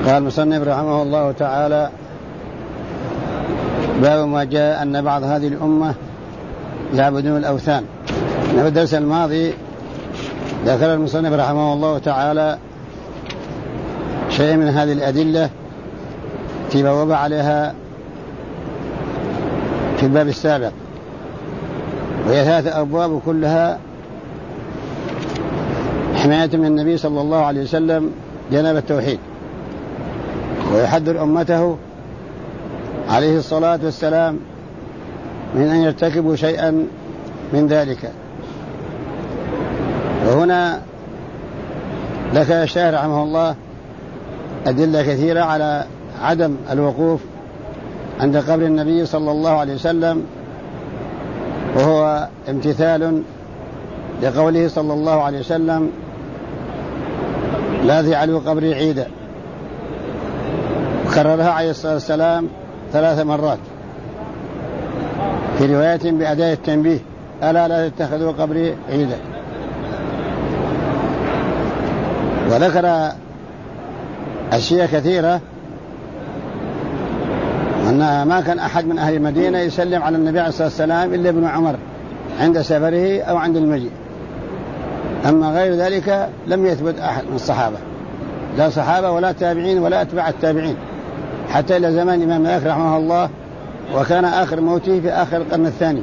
قال المصنف رحمه الله تعالى: باب ما جاء أن بعض هذه الأمة يعبدون الأوثان. في الدرس الماضي ذكر المصنف رحمه الله تعالى شيء من هذه الأدلة التي بوب عليها في الباب السابق، وهي 3 أبواب كلها حماية من النبي صلى الله عليه وسلم جناب التوحيد، ويحذر أمته عليه الصلاة والسلام من أن يرتكبوا شيئا من ذلك. وهنا ذكر الشيخ رحمه الله أدلة كثيرة على عدم الوقوف عند قبر النبي صلى الله عليه وسلم، وهو امتثال لقوله صلى الله عليه وسلم: لا تجعلوا قبري عيدا. كررها عليه الصلاة والسلام 3 مرات في رواية بأداء التنبيه: ألا لا تتخذوا قبري عيدا. وذكر أشياء كثيرة، أن ما كان أحد من أهل المدينة يسلم على النبي عليه الصلاة والسلام إلا ابن عمر عند سفره أو عند المجيء، أما غير ذلك لم يثبت أحد من الصحابة، لا صحابة ولا تابعين ولا أتباع التابعين، حتى إلى زمان الإمام مالك رحمه الله، وكان آخر موته في آخر القرن الثاني.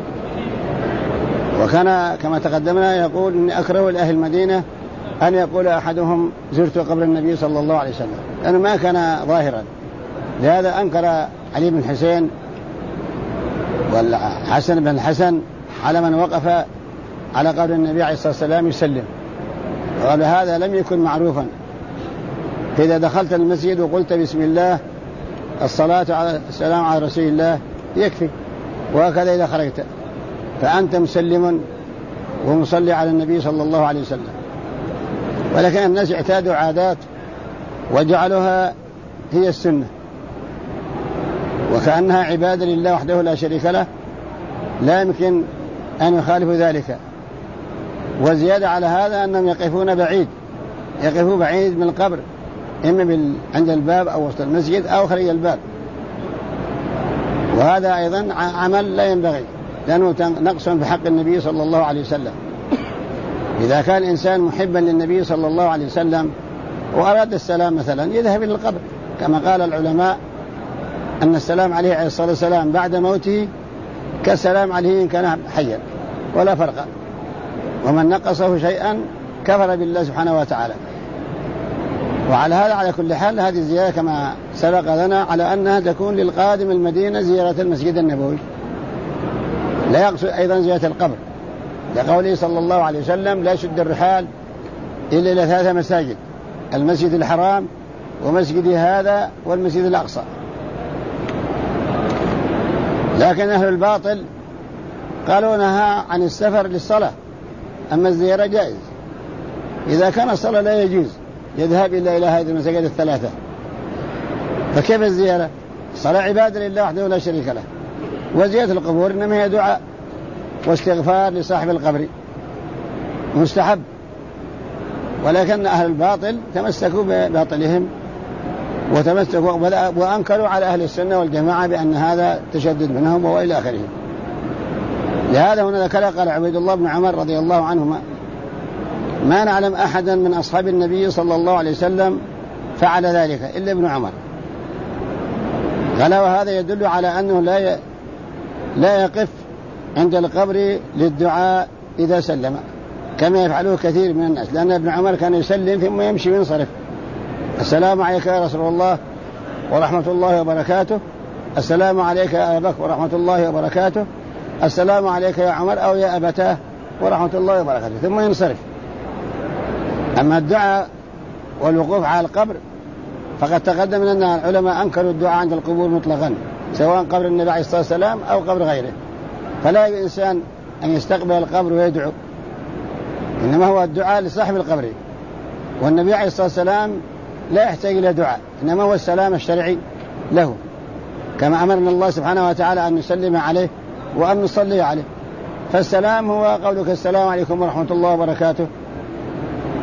وكان كما تقدمنا يقول: إني أكره لأهل المدينة أن يقول أحدهم زرت قبر النبي صلى الله عليه وسلم، لأنه ما كان ظاهرا. لهذا أنكر علي بن الحسين والحسن بن الحسن على من وقف على قبر النبي عليه الصلاة والسلام يسلم، وقال: هذا لم يكن معروفا، فإذا دخلت المسجد وقلت بسم الله الصلاة على السلام على رسول الله يكفي، وهكذا إذا خرجت فأنت مسلم ومصلي على النبي صلى الله عليه وسلم. ولكن الناس اعتادوا عادات وجعلوها هي السنة، وكأنها عبادة لله وحده لا شريك له، لا يمكن أن يخالفوا ذلك. وزيادة على هذا أنهم يقفون بعيد من القبر، إما عند الباب أو وسط المسجد أو خارج الباب، وهذا أيضا عمل لا ينبغي، لأنه نقص في حق النبي صلى الله عليه وسلم. إذا كان إنسان محبا للنبي صلى الله عليه وسلم وأراد السلام مثلا يذهب إلى القبر، كما قال العلماء أن السلام عليه عليه الصلاة والسلام بعد موته كالسلام عليه إن كان حيا ولا فرق، ومن نقصه شيئا كفر بالله سبحانه وتعالى. وعلى هذا على كل حال هذه الزيارة كما سبق لنا على أنها تكون للقادم المدينة زيارة المسجد النبوي، لا يقصد أيضا زيارة القبر، لقوله صلى الله عليه وسلم: لا يشد الرحال إلا إلى 3 مساجد: المسجد الحرام ومسجد هذا والمسجد الأقصى. لكن أهل الباطل قالوا نهى عن السفر للصلاة، أما الزيارة جائز. إذا كان الصلاة لا يجوز يذهب إلى هذه المساجد ال3، فكيف الزيارة؟ الصلاة عبادة لله وحده لا شريك له، وزيارة القبور إنما هي دعاء واستغفار لصاحب القبر مستحب. ولكن أهل الباطل تمسكوا بباطلهم وتمسكوا وأنكروا على أهل السنة والجماعة بأن هذا تشدد منهم وإلى آخره. لهذا هنا ذكر قال عبيد الله بن عمر رضي الله عنهما: ما نعلم أحدا من أصحاب النبي صلى الله عليه وسلم فعل ذلك إلا ابن عمر. قال: وهذا يدل على أنه لا يقف عند القبر للدعاء إذا سلم كما يفعله كثير من الناس، لأن ابن عمر كان يسلم ثم يمشي وينصرف: السلام عليك يا رسول الله ورحمة الله وبركاته، السلام عليك يا أبا بكر ورحمة الله وبركاته، السلام عليك يا عمر أو يا أبتاه ورحمة الله وبركاته، ثم ينصرف. أما الدعاء والوقوف على القبر فقد تقدم أن العلماء أنكروا الدعاء عند القبور مطلقا، سواء قبر النبي عليه الصلاة والسلام أو قبر غيره. فلا يجوز الإنسان أن يستقبل القبر ويدعو، إنما هو الدعاء لصاحب القبر، والنبي عليه الصلاة والسلام لا يحتاج إلى دعاء، إنما هو السلام الشرعي له، كما أمرنا الله سبحانه وتعالى أن نسلم عليه وأن نصلي عليه. فالسلام هو قولك السلام عليكم ورحمة الله وبركاته،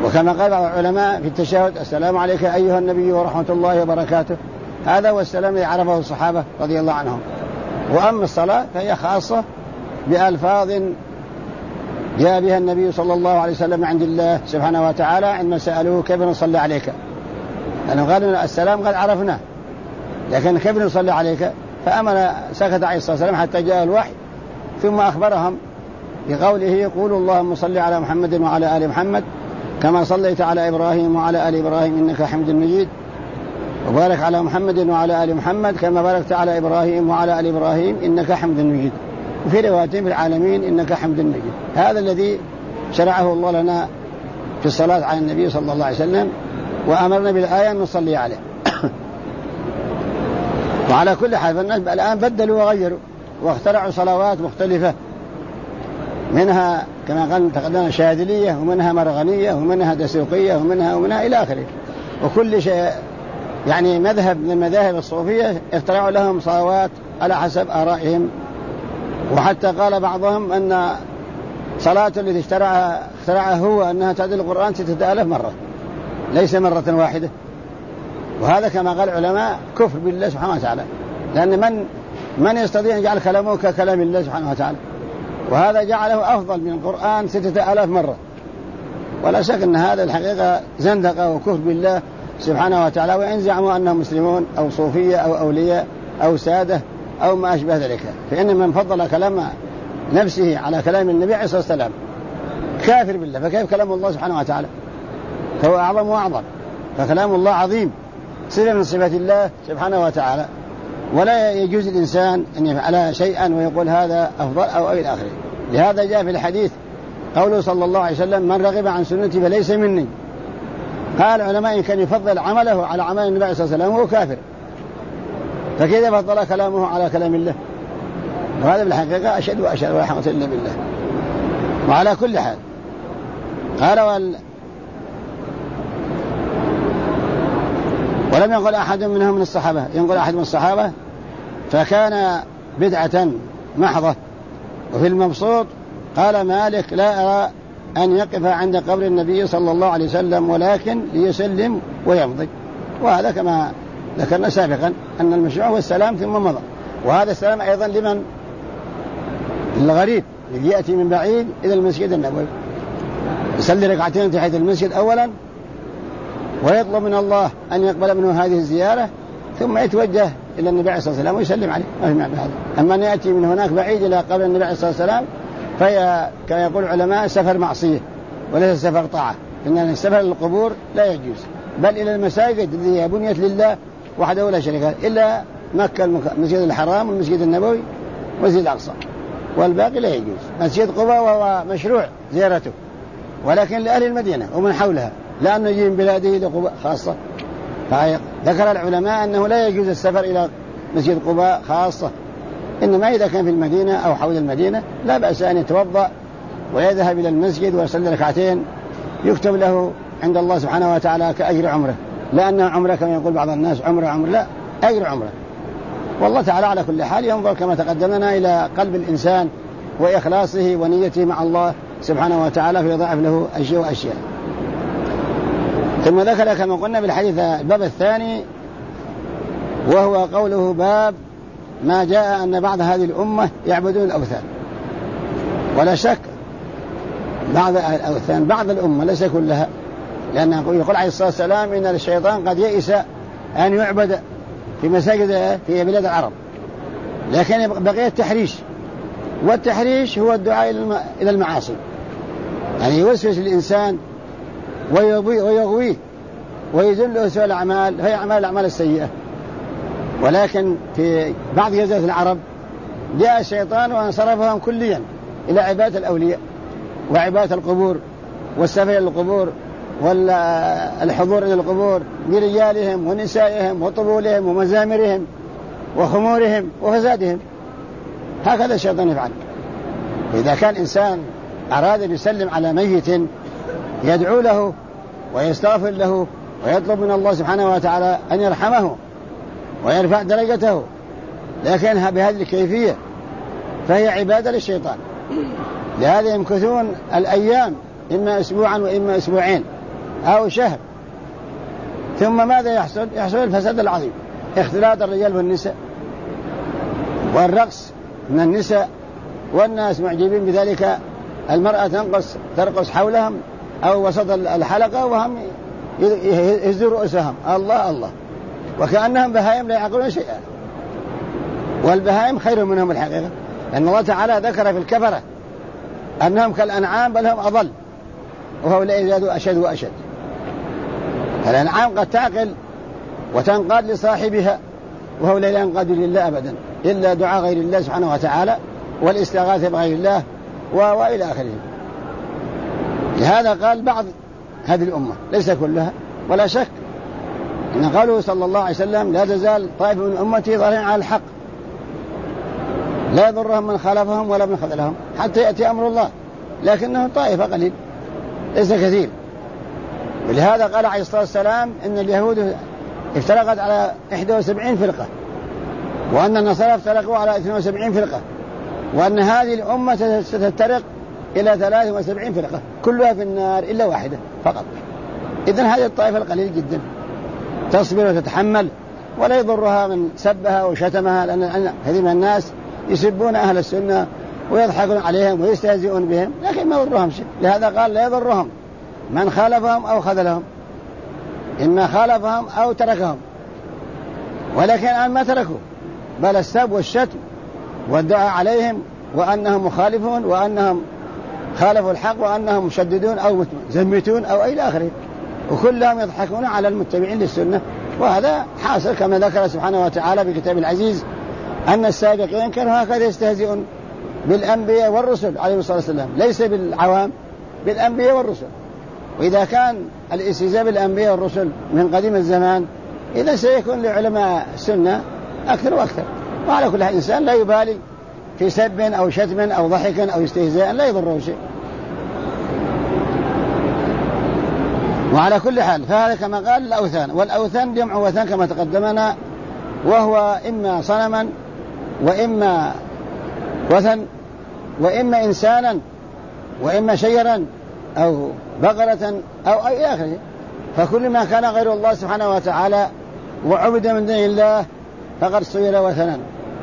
وكما قال بعض العلماء في التشهد: السلام عليك أيها النبي ورحمة الله وبركاته. هذا هو السلام الذي عرفه الصحابة رضي الله عنهم. وأما الصلاة فهي خاصة بألفاظ جاء بها النبي صلى الله عليه وسلم عند الله سبحانه وتعالى عندما سألوه: كيف نصلي عليك؟ لأنه قالوا السلام قد عرفناه، لكن كيف نصلي عليك؟ فأمر سكت عليه الصلاة والسلام حتى جاء الوحي، ثم أخبرهم بقوله: قولوا اللهم صل على محمد وعلى آل محمد كما صليت على إبراهيم وعلى آل إبراهيم إنك حميد مجيد، وبارك على محمد وعلى آل محمد كما باركت على إبراهيم وعلى آل إبراهيم إنك حميد مجيد، وفي رواية في العالمين إنك حميد مجيد. هذا الذي شرعه الله لنا في الصلاة على النبي صلى الله عليه وسلم، وأمرنا بالآية أن نصلي عليه. وعلى كل حال فالناس الآن بدلوا وغيروا واخترعوا صلوات مختلفة، منها كما قال تقدمنا شاذلية، ومنها مرغنية، ومنها دسوقية، ومنها إلى آخره. وكل شيء يعني مذهب من المذاهب الصوفية اخترعوا لهم صلوات على حسب آرائهم. وحتى قال بعضهم أن صلاة التي اخترعها هو أنها تعدل القرآن 6000 مرة، ليس مرة واحدة. وهذا كما قال العلماء كفر بالله سبحانه وتعالى، لأن من يستطيع أن يجعل كلامه ككلام الله سبحانه وتعالى؟ وهذا جعله أفضل من القرآن 6000 مرة. ولا شك أن هذا الحقيقة زندقة وكفر بالله سبحانه وتعالى. وإن زعموا أنهم مسلمون أو صوفية أو أولياء أو سادة أو ما أشبه ذلك، فإن من فضل كلام نفسه على كلام النبي عليه الصلاة والسلام كافر بالله، فكيف كلام الله سبحانه وتعالى؟ فهو أعظم وأعظم، فكلام الله عظيم، صفة من صفات الله سبحانه وتعالى. ولا يجوز الإنسان أن يفعل شيئا ويقول هذا أفضل أو إلى آخره. لهذا جاء في الحديث قوله صلى الله عليه وسلم: من رغب عن سنتي فليس مني. قال العلماء: إن كان يفضل عمله على عمل النبي صلى الله عليه وسلم هو كافر، فكيف فضل كلامه على كلام الله؟ وهذا بالحقيقة أشد وأشد، ولا حول إلا بالله. وعلى كل حال قال ولم يقل أحد منهم من الصحابة، ينقل أحد من الصحابة فكان بدعة محضة. وفي المبسوط قال مالك: لا أرى أن يقف عند قبر النبي صلى الله عليه وسلم ولكن ليسلم ويمضي. وهذا كما ذكرنا سابقا أن المشروع هو السلام ثم مضى. وهذا السلام أيضا لمن؟ الغريب الذي يأتي من بعيد إلى المسجد النبوي، يصلي ركعتين تحت المسجد أولا ويطلب من الله أن يقبل منه هذه الزيارة، ثم يتوجه إلى النبي عليه الصلاة والسلام ويسلم عليه. ما في معنى هذا. أما أن يأتي من هناك بعيد إلى قبر النبي عليه الصلاة والسلام فهي كما يقول العلماء سفر معصية وليس سفر طاعة، إن السفر للقبور لا يجوز، بل إلى المساجد التي بنيت لله وحده لا شريك له، إلا مكة المسجد الحرام والمسجد النبوي والمسجد الأقصى، والباقي لا يجوز. مسجد قباء وهو مشروع زيارته، ولكن لأهل المدينة ومن حولها، لأنه يجي من بلاده لقباء خاصة. ذكر العلماء أنه لا يجوز السفر إلى مسجد قباء خاصة، إنما إذا كان في المدينة أو حول المدينة لا بأس أن يتوضأ ويذهب إلى المسجد ويصلي ركعتين يكتب له عند الله سبحانه وتعالى كأجر عمره، لأنها عمره كما يقول بعض الناس عمره، لا، أجر عمره. والله تعالى على كل حال ينظر كما تقدمنا إلى قلب الإنسان وإخلاصه ونيته مع الله سبحانه وتعالى فيضاعف له أشياء وأشياء. ثم ذكر كما قلنا بالحديث الباب الثاني، وهو قوله: باب ما جاء أن بعض هذه الأمة يعبدون الأوثان. ولا شك بعض الأوثان بعض الأمة ليس كلها، لأنه يقول عليه الصلاة والسلام: إن الشيطان قد يئس أن يعبد في مساجد في بلاد العرب، لكن بقي التحريش، والتحريش هو الدعاء إلى المعاصي، يعني يوسوس الإنسان ويغويه ويذله سوء الأعمال، هي الأعمال السيئة. ولكن في بعض جزيرة العرب جاء الشيطان وانصرفهم كليا إلى عبادة الأولياء وعبادة القبور والسفر إلى القبور والحضور إلى القبور برجالهم ونسائهم وطبولهم ومزامرهم وخمورهم وفسادهم. هكذا الشيطان يفعل. إذا كان إنسان أراد أن يسلم على ميت يدعو له ويستغفر له ويطلب من الله سبحانه وتعالى أن يرحمه ويرفع درجته، لكن بهذه الكيفية فهي عبادة للشيطان. لهذا يمكثون الأيام إما أسبوعا وإما أسبوعين أو شهر، ثم ماذا يحصل؟ يحصل الفساد العظيم، اختلاط الرجال والنساء والرقص من النساء، والناس معجبين بذلك. المرأة ترقص حولهم أو وسط الحلقة وهم يهزوا رؤوسهم، الله الله، وكأنهم بهائم لا يعقلون شيئا، والبهائم خير منهم الحقيقة، لأن الله تعالى ذكر في الكفرة أنهم كالأنعام بل هم أضل، وهؤلاء يزدادوا أشد وأشد. الأنعام قد تعقل وتنقاد لصاحبها، وهؤلاء لا ينقادوا لله أبدا إلا دعاء غير الله سبحانه وتعالى والاستغاثة بغير الله وإلى آخره. لهذا قال بعض هذه الأمة، ليس كلها ولا شك، إن قوله صلى الله عليه وسلم لا تزال طائفة من أمتي ظاهرين على الحق لا يضرهم من خالفهم ولا من خذلهم حتى يأتي أمر الله، لكنه طائفة قليل ليس كثير. ولهذا قال عليه الصلاة والسلام إن اليهود افترقت على 71 فرقة، وأن النصارى افترقوا على 72 فرقة، وأن هذه الأمة ستفترق إلى 73 فرقة كلها في النار إلا واحدة فقط. إذن هذه الطائفة القليل جدا تصبر وتتحمل ولا يضرها من سبها وشتمها، لأن هذه من الناس يسبون أهل السنة ويضحكون عليهم ويستهزئون بهم، لكن ما يضرهم شيء. لهذا قال لا يضرهم من خالفهم أو خذلهم، إما خالفهم أو تركهم، ولكن الآن ما تركوا، بل السب والشتم والدعاء عليهم وأنهم مخالفون وأنهم خالفوا الحق وأنهم مشددون أو زمتون أو إلى آخره، وكلهم يضحكون على المتبعين للسنة. وهذا حاصل كما ذكر سبحانه وتعالى في كتاب العزيز أن السابقين كانوا هكذا يستهزئون بالأنبياء والرسل عليه الصلاة والسلام، ليس بالعوام، بالأنبياء والرسل. وإذا كان الاستهزاء بالأنبياء والرسل من قديم الزمان، إذا سيكون لعلماء السنة أكثر وأكثر. وعلى كل إنسان لا يبالي في سب أو شتم أو ضحك أو استهزاء، لا يضره شيء. وعلى كل حال فهذا كما قال الأوثان، والأوثان جمع وثن كما تقدمنا، وهو إما صنما وإما وثن وإما إنسانا وإما شجرا أو بقرة أو أي آخره، فكل ما كان غير الله سبحانه وتعالى وعبد من دون الله فقد صير وثنا.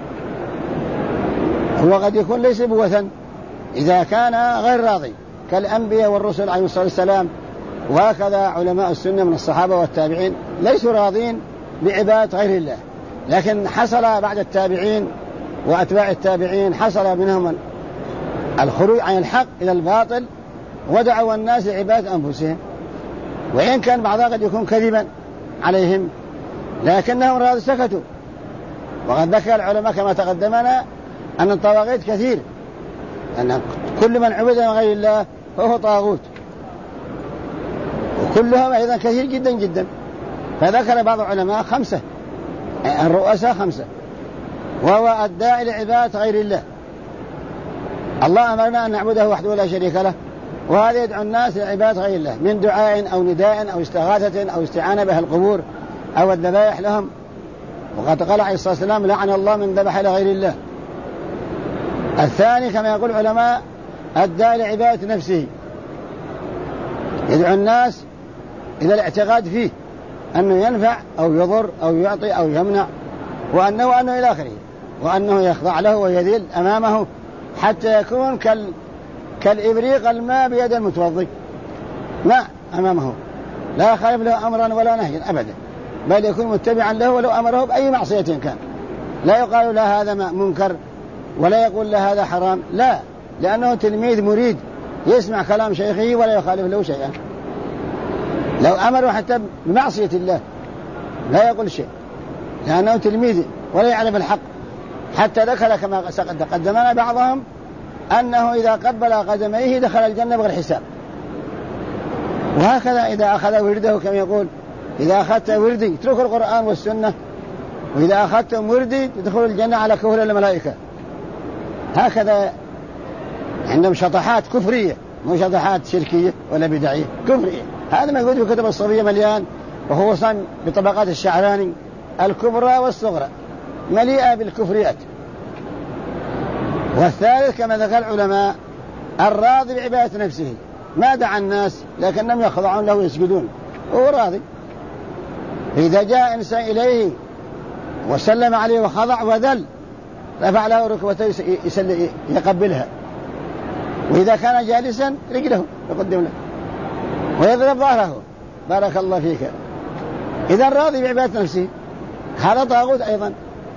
هو قد يكون ليس بوثن إذا كان غير راضي كالأنبياء والرسل عليه الصلاة والسلام، وهكذا علماء السنة من الصحابة والتابعين ليسوا راضين بعبادة غير الله، لكن حصل بعد التابعين وأتباع التابعين حصل منهم الخروج عن الحق إلى الباطل ودعوا الناس لعبادة أنفسهم، وإن كان بعضها قد يكون كذبا عليهم لكنهم راضوا سكتوا. وقد ذكر العلماء كما تقدمنا أن الطواغيت كثير، أن كل من عبد من غير الله فهو طاغوت، وكلهم أيضا كثير جدا جدا. فذكر بعض العلماء 5 الرؤساء 5، وهو الداعي لعبادة غير الله. الله أمرنا أن نعبده وحده لا شريك له، وهذا يدعو الناس لعبادة غير الله من دعاء أو نداء أو استغاثة أو استعانة بها القبور أو الذبائح لهم. وقد قال عليه الصلاة والسلام لعن الله من ذبح لغير الله. الثاني كما يقول العلماء الداعي لعبادة نفسه، يدعو الناس إلى الاعتقاد فيه أنه ينفع أو يضر أو يعطي أو يمنع، وأنه إلى آخره، وأنه يخضع له ويذل أمامه حتى يكون كالإبريق الماء بيد المتوضي، ماء أمامه لا يخالف له أمرا ولا نهيا أبدا، بل يكون متبعا له ولو أمره بأي معصية كان. لا يقال له هذا منكر ولا يقول له هذا حرام، لا، لأنه تلميذ مريد يسمع كلام شيخه ولا يخالف له شيئا. لو أمره حتى بمعصية الله لا يقول شيء، لأنه تلميذ ولا يعرف الحق. حتى ذكر كما قدمنا بعضهم أنه إذا قبل قدميه دخل الجنة بغير حساب. وهكذا إذا أخذ ورده كما يقول إذا أخذت وردي اترك القرآن والسنة، وإذا أخذتم وردي تدخل الجنة على كهول الملائكة. هكذا عندهم شطحات كفرية، مو شطحات شركية ولا بدعية، كفرية. هذا ما يقول في كتب الصوفية مليان، وهو صن بطبقات الشعراني الكبرى والصغرى مليئة بالكفريات. والثالث كما ذكر العلماء الراضي بعبادة نفسه، ما دعا الناس لكنهم يخضعون له ويسجدون وهو راضي. إذا جاء إنسان إليه وسلم عليه وخضع وذل رفع له ركبته يقبلها، وإذا كان جالسا رجله يقدم له ويضرب ظهره بارك الله فيك. إذا راضي بعبادة نفسه، هذا طاغوت أيضا.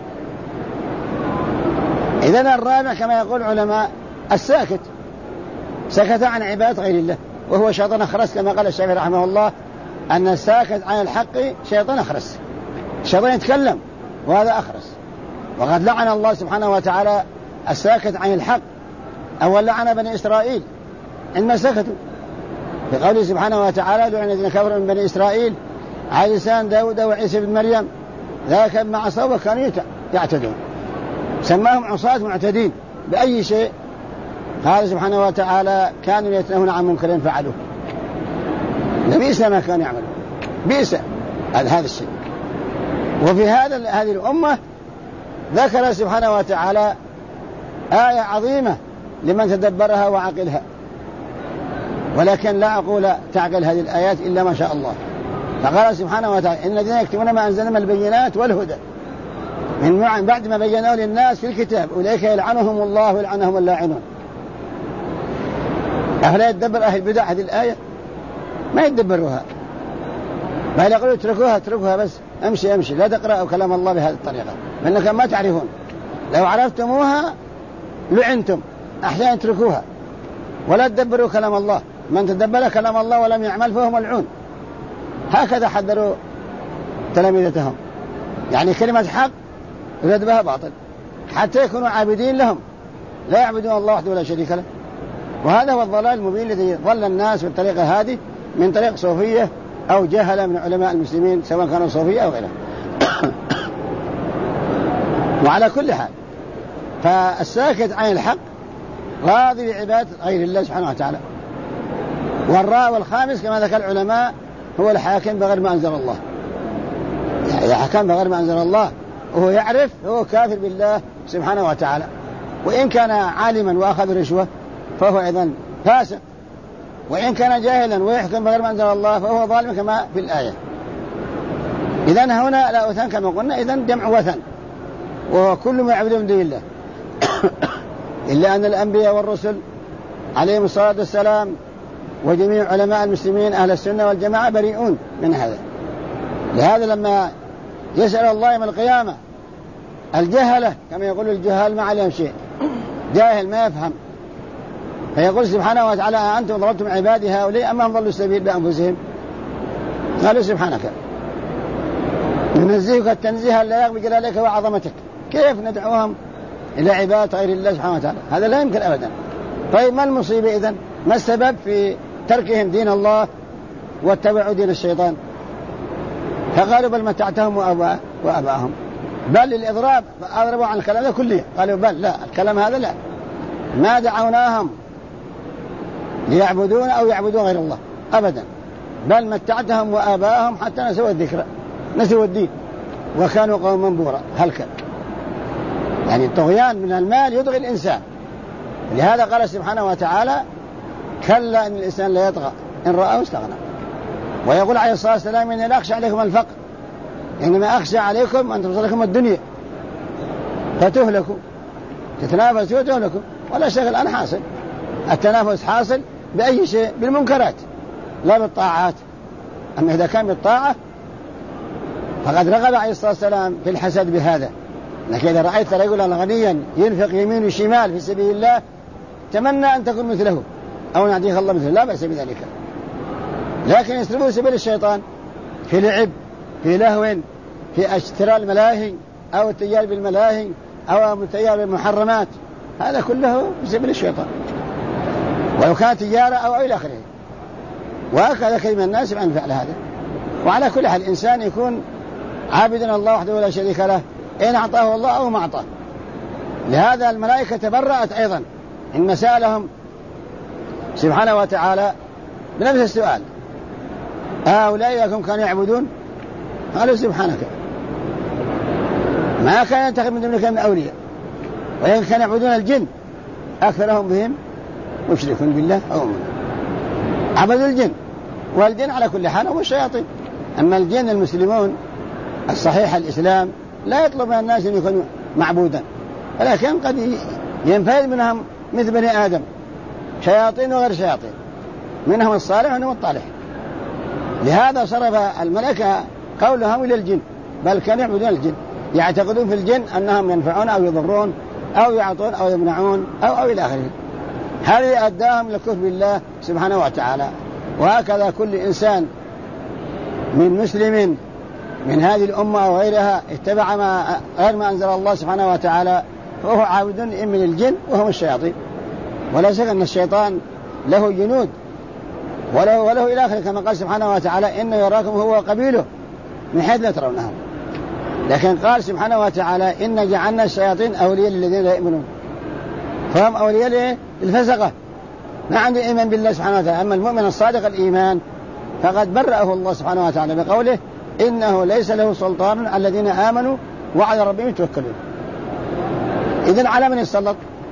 إذن الرابع كما يقول العلماء الساكت، سكت عن عبادة غير الله وهو شيطان أخرس، كما قال الشافعي رحمه الله أن الساكت عن الحق شيطان أخرس، الشيطان يتكلم وهذا أخرس. وقد لعن الله سبحانه وتعالى الساكت عن الحق، أول لعن بني إسرائيل عندما سكتوا بقوله سبحانه وتعالى لعن الذين كفروا من بني إسرائيل على لسان داود وعيسى بن مريم ذاك ما عصوا وكانوا يعتدون، سماهم عصاة معتدين بأي شيء. قال سبحانه وتعالى كانوا يتنهون عن منكر فعلوه، لبئس ما كانوا يعملون، بئس هذا الشيء. وفي هذه الأمة ذكر سبحانه وتعالى آية عظيمة لمن تدبرها وعقلها، ولكن لا أقول تعقل هذه الآيات إلا ما شاء الله. فقال سبحانه وتعالى إن الذين يكتمون ما أنزلنا من البينات والهدى من بعد ما بيناه للناس في الكتاب أولئك يلعنهم الله ويلعنهم اللاعنون. أفلا يتدبر أهل البدع هذه الآية؟ ما يتدبروها، بل يقولوا اتركوها بس، امشي لا تقرأوا كلام الله بهذه الطريقة لأنكم ما تعرفون، لو عرفتموها لعنتم، أحيانا اتركوها ولا تدبروا كلام الله. من تدبر كلام الله ولم يعمل فهو ملعون. هكذا حذروا تلاميذتهم، يعني كلمة حق يراد بها باطل حتى يكونوا عابدين لهم، لا يعبدون الله وحده ولا شريك له. وهذا هو الضلال المبين الذي ضل الناس بالطريقة هذه من طريق صوفية أو جهلة من علماء المسلمين سواء كانوا صوفية أو غيره. وعلى كل حال فالساكت عن الحق راضي بعبادة غير الله سبحانه وتعالى. والخامس كما ذكر العلماء هو الحاكم بغير ما أنزل الله، يعني حكم بغير ما أنزل الله وهو يعرف هو كافر بالله سبحانه وتعالى، وإن كان عالما وأخذ رشوة فهو أيضا فاسق، وإن كان جاهلا ويحكم بغير ما أنزل الله فهو ظالم كما في الآية. إذن هنا لا أوثان كما قلنا، إذن جمع وثن وهو كل ما يعبدون من دون الله إلا أن الأنبياء والرسل عليهم الصلاة والسلام وجميع علماء المسلمين أهل السنة والجماعة بريئون من هذا. لهذا لما يسأل الله يوم القيامة الجهلة كما يقول الجهال ما عليهم شيء، جاهل ما يفهم، فيقول سبحانه وتعالى أنتم ضربتم عبادي هؤلاء أما هم ضلوا السبيل بأنفسهم؟ قالوا سبحانك ننزهك التنزيه لا يغفي جلالك وعظمتك، كيف ندعوهم إلى عبادة غير الله سبحانه وتعالى؟ هذا لا يمكن أبدا. طيب ما المصيبة إذن؟ ما السبب في تركهم دين الله واتبعوا دين الشيطان؟ فقالوا بل متعتهم وأباهم، بل للإضراب أضربوا عن الكلام هذا كله، قالوا بل لا الكلام هذا لا، ما دعوناهم ليعبدون أو يعبدون غير الله أبدا، بل متعتهم وآباهم حتى نسوا الذكر نسوا الدين وكانوا قوما بورا هلكا. يعني الطغيان من المال يطغي الإنسان. لهذا قال سبحانه وتعالى كلا إن الإنسان لا يطغى إن رآه استغنى. ويقول عليه الصلاة والسلام إني لا أخشى عليكم الفقر، إنما أخشى عليكم أن توصلكم الدنيا فتهلكوا، تتنافسوا وتهلكوا. ولا شك الآن حاصل التنافس، حاصل بأي شيء؟ بالمنكرات لا بالطاعات. أما إذا كان بالطاعة فقد رغب عليه الصلاة والسلام في الحسد بهذا. لكن إذا رأيت رجلا غنيا ينفق يمين وشمال في سبيل الله تمنى أن تكون مثله أو يعطيك الله مثله، لا بأس بذلك. لكن يسلبوا سبيل الشيطان في لعب، في لهو، في اشتراء الملاهي أو التجار بالملاهي أو التجار بالمحرمات، هذا كله في سبيل الشيطان ولو كانت تجارة أو إلى آخره. وهكذا كثير من الناس عن فعل هذا. وعلى كل حال الإنسان يكون عابدا الله وحده ولا شريك له إن أعطاه الله أو ما أعطاه. لهذا الملائكة تبرأت أيضا إن سألهم سبحانه وتعالى بنفس السؤال هؤلاء كم كانوا يعبدون؟ قالوا سبحانك ما كان يتخذ من دونك من أولياء وإن كانوا يعبدون الجن أكثرهم بهم مشركون بالله أو عبدوا الجن، والجن على كل حال هم الشياطين. أما الجن المسلمون الصحيح الإسلام لا يطلب من الناس أن يكونوا معبودا، ولكن قد ينفذ منهم مثل بني آدم شياطين وغير شياطين، منهم الصالح ومنهم الطالح. لهذا صرف الملائكة قولهم إلى الجن، بل كانوا يعبدون الجن، يعتقدون في الجن أنهم ينفعون أو يضرون أو يعطون أو يمنعون أو إلى آخره. هذا أداهم للكفر بالله سبحانه وتعالى. وهكذا كل إنسان من مسلم من هذه الأمة أو غيرها اتبع غير ما أنزل الله سبحانه وتعالى فهو عابد من الجن وهم الشياطين. ولا شك أن الشيطان له جنود وله إلى آخره، كما قال سبحانه وتعالى إنه يراكم هو وقبيله من حيث لا ترونهم. لكن قال سبحانه وتعالى إن جعلنا الشياطين أولياء للذين لا يؤمنون، فهم أولياء للفسقة ما عنده إيمان بالله سبحانه وتعالى. أما المؤمن الصادق الإيمان فقد برأه الله سبحانه وتعالى بقوله إنه ليس له سلطان الذين آمنوا وعلى ربهم يتوكلون. إذن على من يسلط؟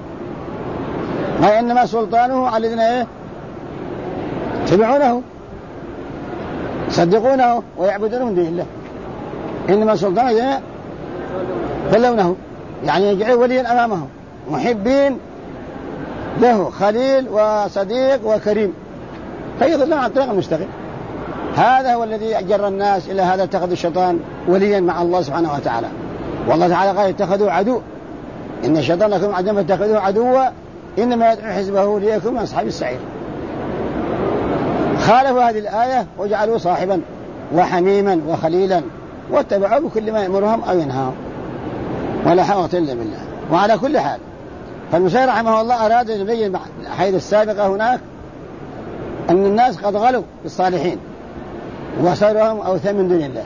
ما إنما سلطانه على الذين يتبعونه يصدقونه ويعبدونه من دون الله. إنما سلطانه الذين يتولونه، يعني يجعل وليا أمامهم محبين له خليل وصديق وكريم فيضلون عن الطريق المستقيم. هذا هو الذي جر الناس إلى هذا، اتخذوا الشيطان وليا مع الله سبحانه وتعالى. والله تعالى قال اتخذوا عدو إن الشيطان لكم عدوا فاتخذوه عدوا إنما يدعو حزبه ليكون من أصحاب السعير. خالفوا هذه الآية وجعلوا صاحبا وحميما وخليلا واتبعوا بكل ما يأمرهم أو ينهاهم ولا حول إلا بالله. وعلى كل حال فالمسير رحمه الله أراد أن يبين الأحاديث السابقة هناك أن الناس قد غلوا بالصالحين وصارهم أوثان من دون الله،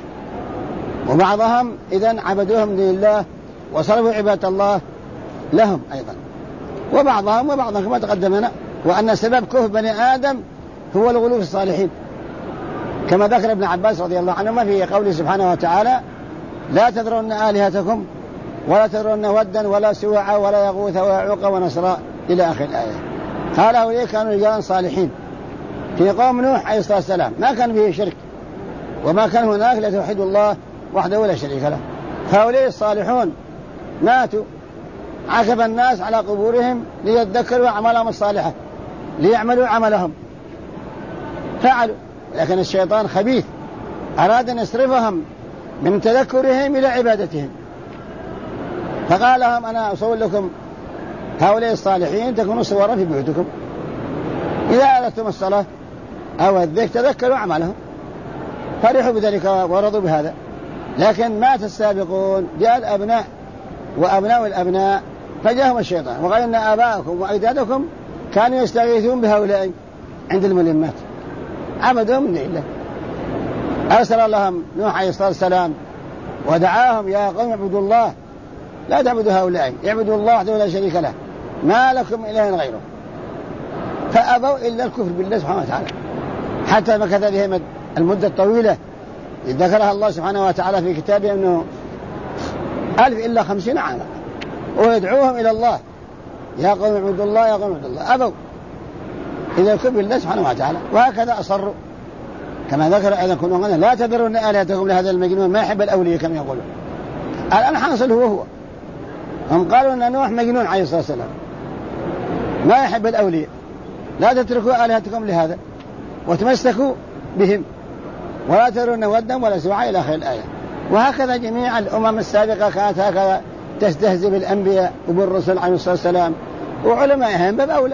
وبعضهم إذن عبدوهم من دون الله وصرفوا عبادة الله لهم أيضا، وبعضهم كما تقدمنا، وأن سبب كفر بني آدم هو الغلو في الصالحين، كما ذكر ابن عباس رضي الله عنهما في قوله سبحانه وتعالى لا تذرون آلهتكم ولا تذرون ودا ولا سواعا ولا يغوث ويعوق ونسرا إلى آخر الآية. قال هؤلاء كانوا رجالا صالحين في قوم نوح عليه الصلاة والسلام، ما كان فيه شرك وما كان هناك لتوحيد الله وحده لا شريك له. هؤلاء الصالحون ماتوا عكف الناس على قبورهم ليتذكروا أعمالهم الصالحة ليعملوا عملهم فعلوا، لكن الشيطان خبيث أراد أن يصرفهم من تذكرهم إلى عبادتهم، فقال لهم أنا أصور لكم هؤلاء الصالحين تكونوا صورا في بيوتكم، إذا أردتم الصلاة أو الذكر تذكروا أعمالهم، فرحوا بذلك ورضوا بهذا. لكن مات السابقون، جاء الأبناء وأبناء الأبناء فجاءهم الشيطان وقال إن آباءكم وأجدادكم كانوا يستغيثون بهؤلاء عند الملمات عبدهم من الله. أرسل لهم نوح عليه الصلاة والسلام ودعاهم يا قوم اعبدوا الله لا تعبدوا هؤلاء، اعبدوا الله وحده لا شريك له ما لكم إله غيره، فأبوا إلا الكفر بالله سبحانه وتعالى حتى مكث بهم المدة الطويلة ذكرها الله سبحانه وتعالى في كتابه أنه 1000 إلا 50 عاما، ويدعوهم إلى الله يا قوم اعبدوا الله يا قوم اعبدوا الله، أبوا إلى الكفر بالله سبحانه وتعالى. وهكذا أصروا كما ذكر أيضا كنا لا تذرون آلهتكم لهذا المجنون ما يحب الأولياء كما يقولون. الآن حاصل هو هم قالوا أن نوح مجنون عليه الصلاة والسلام ما يحب الأولياء، لا تتركوا آلهتكم لهذا وتمسكوا بهم ولا تذرون ودا ولا سواعا إلى آخر الآية. وهكذا جميع الأمم السابقة كانت هكذا تستهزئ بالأنبياء وبالرسل عليه الصلاة والسلام وعلمائهم باب أولى،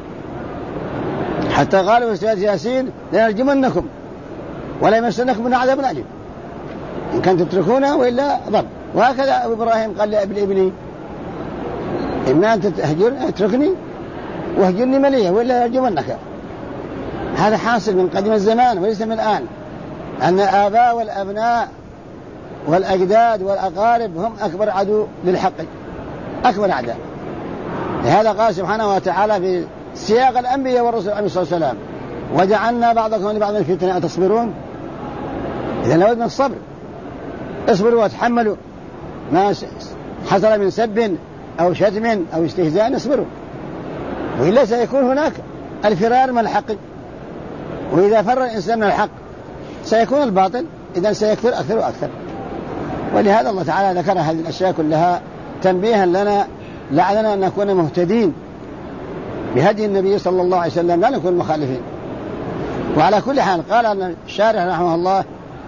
حتى قالوا في سورة ياسين لنرجمنكم ولا يمسنكم من عذاب أليم إن كنتم تتركونه وإلا ضل. وهكذا أبو إبراهيم قال لابني إما أن تتركني واهجرني مليا وإلا يرجمنك. هذا حاصل من قديم الزمان وليس من الآن، أن الآباء والأبناء والأجداد والأقارب هم أكبر عدو للحق أكبر أعداء. لهذا قال سبحانه وتعالى في سياق الأنبياء والرسل عليه الصلاة والسلام وجعلنا بعضكم لبعض فتنة أتصبرون. إذا لابد من الصبر، اصبروا وتحملوا ما حصل من سب أو شتم أو استهزاء، اصبروا وإلا سيكون هناك الفرار من الحق وإذا فر الإنسان من الحق سيكون الباطل، إذن سيكفر أكثر وأكثر. ولهذا الله تعالى ذكر هذه الأشياء كلها تنبيها لنا لعلنا أن نكون مهتدين بهدي النبي صلى الله عليه وسلم، لا نكون مخالفين. وعلى كل حال قال الشارح رحمه الله: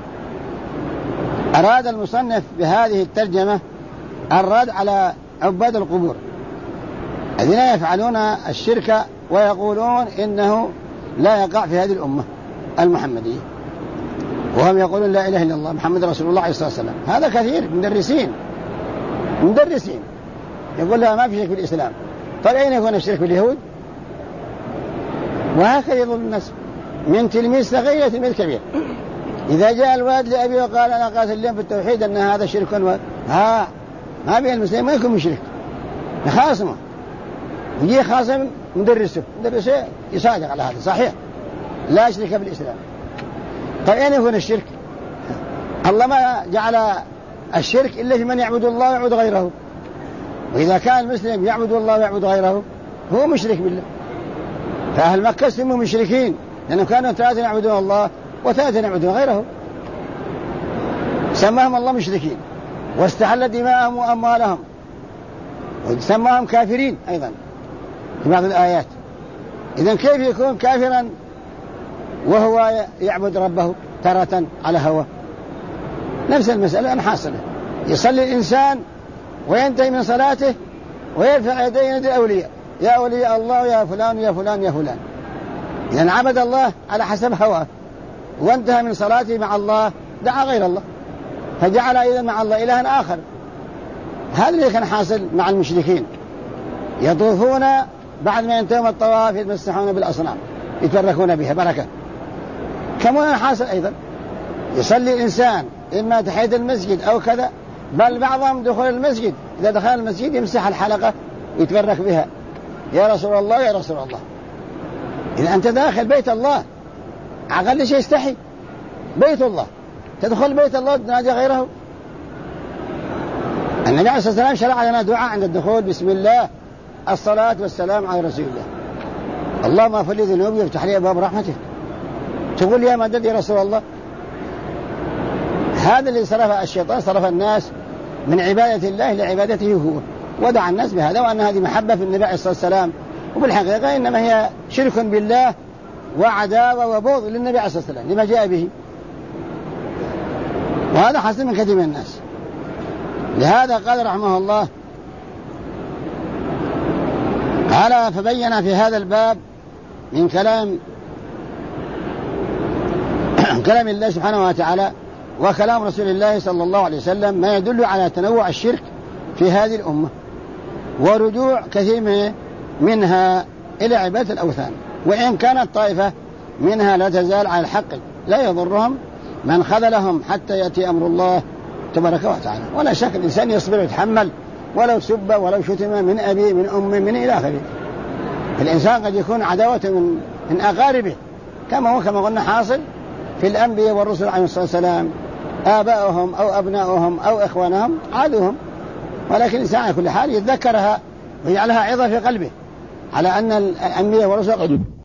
أراد المصنف بهذه الترجمة الرد على عباد القبور الذين يفعلون الشرك ويقولون إنه لا يقع في هذه الأمة المحمدية، وهم يقولون لا إله إلا الله محمد رسول الله عليه الصلاة والسلام. هذا كثير مدرسين يقول لها ما في شرك في الإسلام. طيب أين يكون الشرك في اليهود؟ وهكذا يظن الناس من تلميذ صغير تلميذ كبير. إذا جاء الوالد لأبيه وقال أنا قاتل اليوم في التوحيد أن هذا شرك ما بين المسلمين ما يكون مشرك، يخاصمه، يجي خاصم مدرسه يصادق على هذا صحيح لا يشرك بالإسلام. طيب أين يكون الشرك؟ الله ما جعل الشرك إلا في من يعبد الله ويعبد غيره، وإذا كان المسلم يعبد الله ويعبد غيره هو مشرك بالله. فأهل مكة سموا مشركين لأنهم كانوا ثلاثة يعبدون الله وثلاثة يعبدون غيره، سماهم الله مشركين واستحل دماءهم وأموالهم وسماهم كافرين أيضا في بعض الآيات. إذن كيف يكون كافرا وهو يعبد ربه تارة على هوى؟ نفس المسألة أن حاصلة. يصلي الإنسان وينتهي من صلاته ويرفع يديه يد الأولياء: يا أولياء الله يا فلان يا فلان يا فلان. إذن عبد الله على حسب هواه وانتهى من صلاته مع الله دعا غير الله، فجعل إذن مع الله إلها آخر. هذا اللي كان حاصل مع المشركين، يطوفون بعد ما ينتهون الطواف يتمسحون بالأصنام يتبركون بها بركة. كما حاصل أيضا يصلي الإنسان إما تحية المسجد أو كذا، بل بعضهم دخول المسجد إذا دخل المسجد يمسح الحلقة ويتبرك بها: يا رسول الله يا رسول الله. إذا أنت داخل بيت الله أقل شيء يستحي، بيت الله تدخل بيت الله تناجي غيره. النبي عليه الصلاة والسلام شرع لنا دعاء عند الدخول: بسم الله الصلاة والسلام على رسول الله، اللهم اغفر لي ذنوبي وافتح لي أبواب رحمتك. تقول يا مدد يا رسول الله. هذا اللي صرف الشيطان، صرف الناس من عبادة الله لعبادته هو، ودع الناس بهذا، وأن هذه محبة في النبي عليه الصلاة والسلام، وبالحقيقة إنما هي شرك بالله وعداوة وبغض للنبي عليه الصلاة والسلام لما جاء به. وهذا حاصل من كثير من الناس. لهذا قال رحمه الله قال: فبين في هذا الباب من كلام الله سبحانه وتعالى وكلام رسول الله صلى الله عليه وسلم ما يدل على تنوع الشرك في هذه الأمة ورجوع كثير منها إلى عبادة الأوثان، وإن كانت طائفة منها لا تزال على الحق لا يضرهم من خذلهم حتى يأتي أمر الله تبارك وتعالى. ولا شك الإنسان يصبر ويتحمل ولو سب ولو شتم من أبي من أم من إلى آخره. الإنسان قد يكون عداوة من أقاربه كما قلنا حاصل في الأنبياء والرسل عليه الصلاة والسلام، آباؤهم أو أبناؤهم أو إخوانهم عادوهم، ولكن الإنسان على كل حال يتذكرها ويجعلها عظة في قلبه على أن الأنبياء والرسل